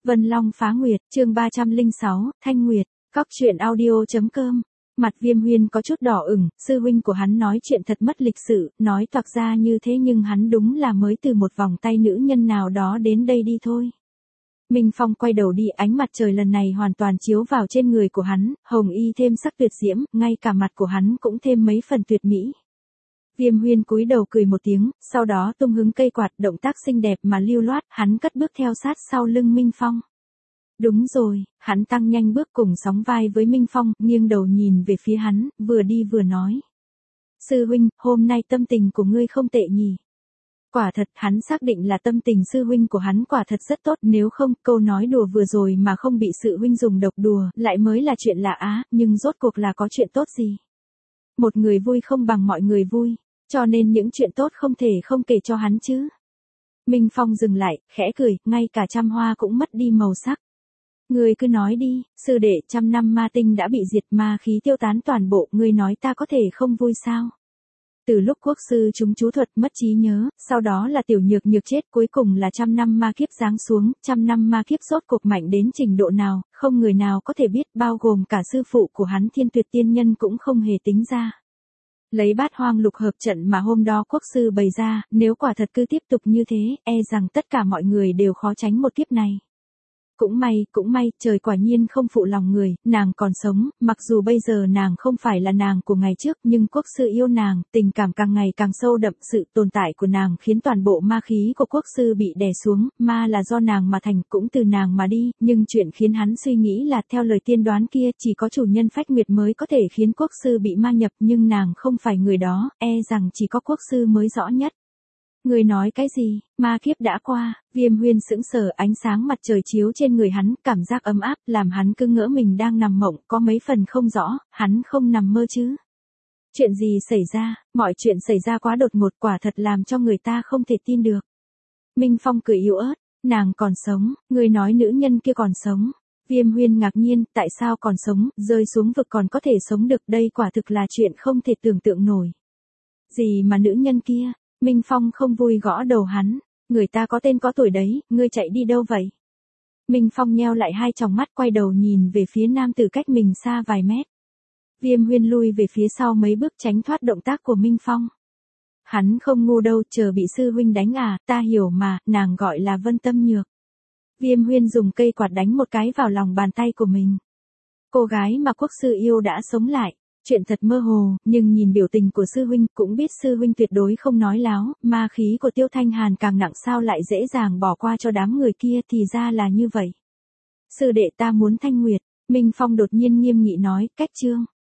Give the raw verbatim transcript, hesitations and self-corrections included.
Vân Long phá nguyệt, chương ba trăm lẻ sáu, Thanh Nguyệt, Góc truyện audio.com. Mặt Viêm Huyên có chút đỏ ửng, sư huynh của hắn nói chuyện thật mất lịch sự, nói toạc ra như thế nhưng hắn đúng là mới từ một vòng tay nữ nhân nào đó đến đây đi thôi. Minh Phong quay đầu đi, ánh mặt trời lần này hoàn toàn chiếu vào trên người của hắn, hồng y thêm sắc tuyệt diễm, ngay cả mặt của hắn cũng thêm mấy phần tuyệt mỹ. Viêm Huyên cúi đầu cười một tiếng, sau đó tung hứng cây quạt, động tác xinh đẹp mà lưu loát, hắn cất bước theo sát sau lưng Minh Phong. Đúng rồi, hắn tăng nhanh bước cùng sóng vai với Minh Phong, nghiêng đầu nhìn về phía hắn, vừa đi vừa nói. Sư huynh, hôm nay tâm tình của ngươi không tệ nhỉ? Quả thật, hắn xác định là tâm tình sư huynh của hắn quả thật rất tốt, nếu không, câu nói đùa vừa rồi mà không bị sự huynh dùng độc đùa, lại mới là chuyện lạ á, nhưng rốt cuộc là có chuyện tốt gì? Một người vui không bằng mọi người vui, cho nên những chuyện tốt không thể không kể cho hắn chứ. Minh Phong dừng lại, khẽ cười, ngay cả trăm hoa cũng mất đi màu sắc. Ngươi cứ nói đi, sư đệ, trăm năm ma tinh đã bị diệt, ma khí tiêu tán toàn bộ, ngươi nói ta có thể không vui sao? Từ lúc quốc sư chúng chú thuật mất trí nhớ, sau đó là tiểu nhược nhược chết, cuối cùng là trăm năm ma kiếp giáng xuống, trăm năm ma kiếp rốt cuộc mạnh đến trình độ nào, không người nào có thể biết, bao gồm cả sư phụ của hắn Thiên Tuyệt Tiên Nhân cũng không hề tính ra. Lấy bát hoang lục hợp trận mà hôm đó quốc sư bày ra, nếu quả thật cứ tiếp tục như thế, e rằng tất cả mọi người đều khó tránh một kiếp này. Cũng may, cũng may, trời quả nhiên không phụ lòng người, nàng còn sống, mặc dù bây giờ nàng không phải là nàng của ngày trước, nhưng quốc sư yêu nàng, tình cảm càng ngày càng sâu đậm, sự tồn tại của nàng khiến toàn bộ ma khí của quốc sư bị đè xuống, ma là do nàng mà thành, cũng từ nàng mà đi, nhưng chuyện khiến hắn suy nghĩ là theo lời tiên đoán kia, chỉ có chủ nhân Phách Nguyệt mới có thể khiến quốc sư bị ma nhập, nhưng nàng không phải người đó, e rằng chỉ có quốc sư mới rõ nhất. Người nói cái gì, ma kiếp đã qua, Viêm Huyên sững sờ, ánh sáng mặt trời chiếu trên người hắn, cảm giác ấm áp, làm hắn cứ ngỡ mình đang nằm mộng, có mấy phần không rõ, hắn không nằm mơ chứ. Chuyện gì xảy ra, mọi chuyện xảy ra quá đột ngột, quả thật làm cho người ta không thể tin được. Minh Phong cười yếu ớt, nàng còn sống, người nói nữ nhân kia còn sống. Viêm Huyên ngạc nhiên, tại sao còn sống, rơi xuống vực còn có thể sống được, đây quả thực là chuyện không thể tưởng tượng nổi. Gì mà nữ nhân kia? Minh Phong không vui gõ đầu hắn, người ta có tên có tuổi đấy, ngươi chạy đi đâu vậy? Minh Phong nheo lại hai tròng mắt, quay đầu nhìn về phía nam tử cách mình xa vài mét. Viêm Huyên lui về phía sau mấy bước tránh thoát động tác của Minh Phong. Hắn không ngu đâu, chờ bị sư huynh đánh à, ta hiểu mà, nàng gọi là Vân Tâm Nhược. Viêm Huyên dùng cây quạt đánh một cái vào lòng bàn tay của mình. Cô gái mà quốc sư yêu đã sống lại. Chuyện thật mơ hồ, nhưng nhìn biểu tình của sư huynh cũng biết sư huynh tuyệt đối không nói láo, ma khí của Tiêu Thanh Hàn càng nặng, sao lại dễ dàng bỏ qua cho đám người kia, thì ra là như vậy. Sư đệ, ta muốn Thanh Nguyệt. Minh Phong đột nhiên nghiêm nghị nói, cách chương.